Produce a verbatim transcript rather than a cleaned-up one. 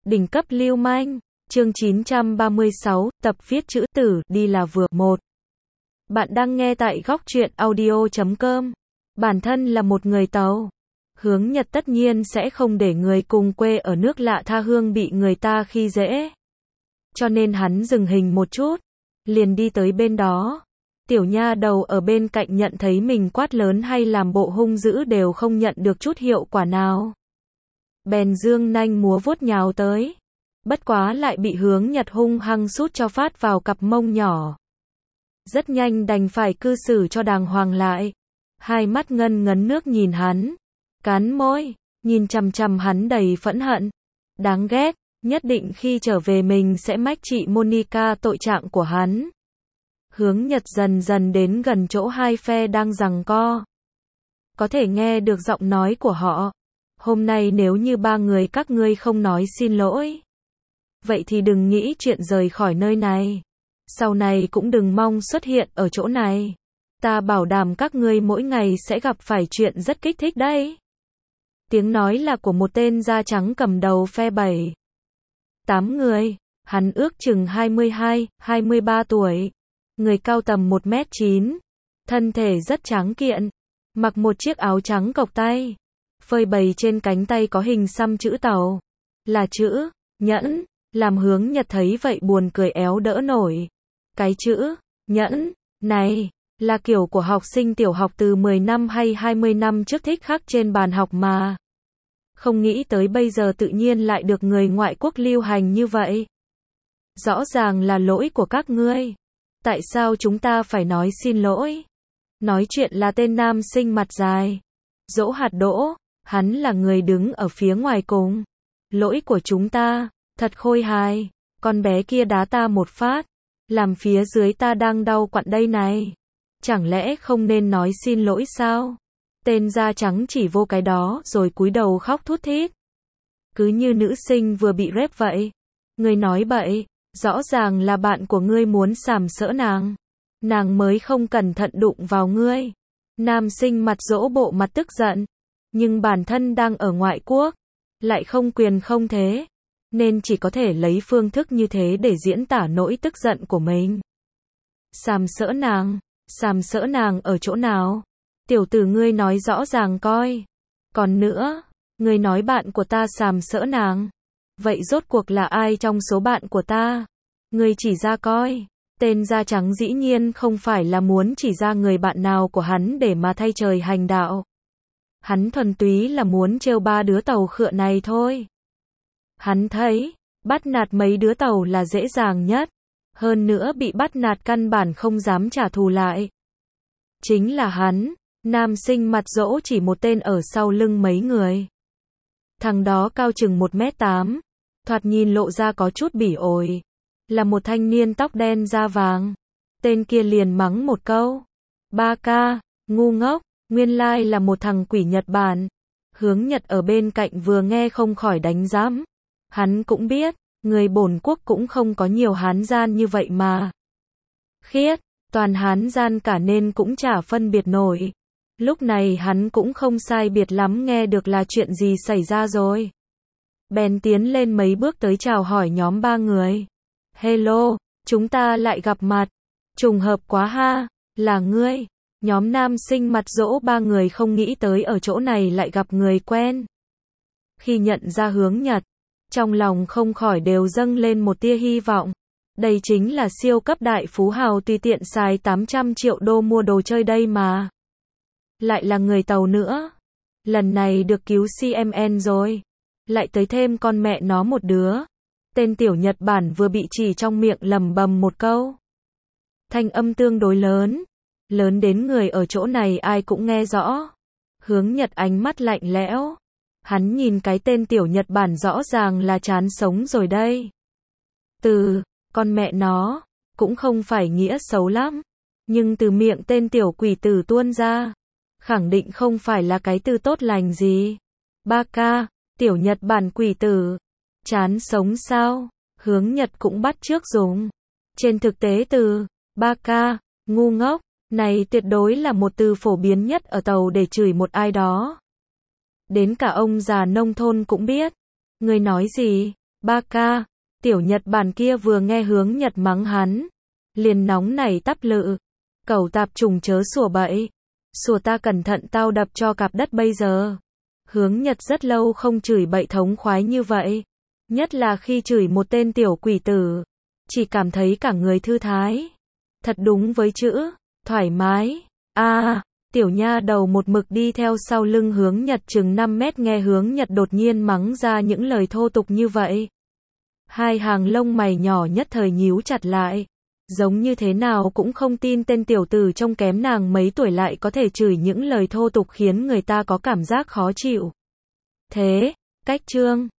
Đỉnh cấp lưu manh, chương chín trăm ba mươi sáu, tập viết chữ tử, đi là vừa. một. Bạn đang nghe tại góc truyện audio chấm com. Bản thân là một người Tàu. Hướng Nhật tất nhiên sẽ không để người cùng quê ở nước lạ tha hương bị người ta khi dễ. Cho nên hắn dừng hình một chút, liền đi tới bên đó. Tiểu nha đầu ở bên cạnh nhận thấy mình quát lớn hay làm bộ hung dữ đều không nhận được chút hiệu quả nào. Bèn dương nanh múa vuốt nhào tới. Bất quá lại bị Hướng Nhật hung hăng sút cho phát vào cặp mông nhỏ. Rất nhanh đành phải cư xử cho đàng hoàng lại. Hai mắt ngân ngấn nước nhìn hắn. Cắn môi, nhìn chằm chằm hắn đầy phẫn hận. Đáng ghét, nhất định khi trở về mình sẽ mách chị Monica tội trạng của hắn. Hướng Nhật dần dần đến gần chỗ hai phe đang giằng co. Có thể nghe được giọng nói của họ. Hôm nay nếu như ba người các ngươi không nói xin lỗi, vậy thì đừng nghĩ chuyện rời khỏi nơi này. Sau này cũng đừng mong xuất hiện ở chỗ này. Ta bảo đảm các ngươi mỗi ngày sẽ gặp phải chuyện rất kích thích đấy. Tiếng nói là của một tên da trắng cầm đầu phe bảy. Tám người, hắn ước chừng hai mươi hai, hai mươi ba tuổi. Người cao tầm một mét chín. Thân thể rất tráng kiện. Mặc một chiếc áo trắng cộc tay. Phơi bày trên cánh tay có hình xăm chữ Tàu. Là chữ nhẫn. Làm Hướng Nhật thấy vậy buồn cười éo đỡ nổi. Cái chữ nhẫn này là kiểu của học sinh tiểu học từ mười năm hay hai mươi năm trước thích khắc trên bàn học mà. Không nghĩ tới bây giờ tự nhiên lại được người ngoại quốc lưu hành như vậy. Rõ ràng là lỗi của các ngươi. Tại sao chúng ta phải nói xin lỗi? Nói chuyện là tên nam sinh mặt dài. Dỗ hạt đỗ, hắn là người đứng ở phía ngoài cùng. Lỗi của chúng ta, thật khôi hài. Con bé kia đá ta một phát. Làm phía dưới ta đang đau quặn đây này. Chẳng lẽ không nên nói xin lỗi sao? Tên da trắng chỉ vô cái đó rồi cúi đầu khóc thút thít. Cứ như nữ sinh vừa bị rep vậy. Ngươi nói bậy, rõ ràng là bạn của ngươi muốn sàm sỡ nàng. Nàng mới không cẩn thận đụng vào ngươi. Nam sinh mặt dỗ bộ mặt tức giận. Nhưng bản thân đang ở ngoại quốc. Lại không quyền không thế. Nên chỉ có thể lấy phương thức như thế để diễn tả nỗi tức giận của mình. Sàm sỡ nàng, sàm sỡ nàng ở chỗ nào? Tiểu tử ngươi nói rõ ràng coi. Còn nữa, ngươi nói bạn của ta sàm sỡ nàng. Vậy rốt cuộc là ai trong số bạn của ta? Ngươi chỉ ra coi. Tên da trắng dĩ nhiên không phải là muốn chỉ ra người bạn nào của hắn để mà thay trời hành đạo. Hắn thuần túy là muốn trêu ba đứa Tàu khựa này thôi. Hắn thấy, bắt nạt mấy đứa Tàu là dễ dàng nhất. Hơn nữa bị bắt nạt căn bản không dám trả thù lại. Chính là hắn, nam sinh mặt dỗ chỉ một tên ở sau lưng mấy người. Thằng đó cao chừng một mét tám. Thoạt nhìn lộ ra có chút bỉ ổi. Là một thanh niên tóc đen da vàng. Tên kia liền mắng một câu. Ba ca, ngu ngốc, nguyên lai là một thằng quỷ Nhật Bản. Hướng Nhật ở bên cạnh vừa nghe không khỏi đánh giám. Hắn cũng biết, người bổn quốc cũng không có nhiều hán gian như vậy mà. Khiết, toàn hán gian cả nên cũng chả phân biệt nổi. Lúc này hắn cũng không sai biệt lắm nghe được là chuyện gì xảy ra rồi. Bèn tiến lên mấy bước tới chào hỏi nhóm ba người. Hello, chúng ta lại gặp mặt. Trùng hợp quá ha, là ngươi. Nhóm nam sinh mặt dỗ ba người không nghĩ tới ở chỗ này lại gặp người quen. Khi nhận ra Hướng Nhật, trong lòng không khỏi đều dâng lên một tia hy vọng. Đây chính là siêu cấp đại phú hào tùy tiện xài tám trăm triệu đô mua đồ chơi đây mà. Lại là người Tàu nữa. Lần này được cứu xê em en rồi. Lại tới thêm con mẹ nó một đứa. Tên tiểu Nhật Bản vừa bị chỉ trong miệng lầm bầm một câu. Thanh âm tương đối lớn. Lớn đến người ở chỗ này ai cũng nghe rõ. Hướng Nhật ánh mắt lạnh lẽo. Hắn nhìn cái tên tiểu Nhật Bản rõ ràng là chán sống rồi đây. Từ, con mẹ nó, cũng không phải nghĩa xấu lắm. Nhưng từ miệng tên tiểu quỷ tử tuôn ra. Khẳng định không phải là cái từ tốt lành gì. Ba ca, tiểu Nhật Bản quỷ tử. Chán sống sao? Hướng Nhật cũng bắt chước dùng. Trên thực tế từ, ba ca, ngu ngốc, này tuyệt đối là một từ phổ biến nhất ở Tàu để chửi một ai đó. Đến cả ông già nông thôn cũng biết. Ngươi nói gì? Ba ca, tiểu Nhật Bản kia vừa nghe Hướng Nhật mắng hắn, liền nóng nảy tắp lự. Cẩu tạp trùng chớ sủa bậy. Sủa ta cẩn thận tao đập cho cạp đất bây giờ. Hướng Nhật rất lâu không chửi bậy thống khoái như vậy. Nhất là khi chửi một tên tiểu quỷ tử. Chỉ cảm thấy cả người thư thái. Thật đúng với chữ, thoải mái. À, tiểu nha đầu một mực đi theo sau lưng Hướng Nhật chừng năm mét nghe Hướng Nhật đột nhiên mắng ra những lời thô tục như vậy. Hai hàng lông mày nhỏ nhất thời nhíu chặt lại. Giống như thế nào cũng không tin tên tiểu tử trông kém nàng mấy tuổi lại có thể chửi những lời thô tục khiến người ta có cảm giác khó chịu. Thế, cách chương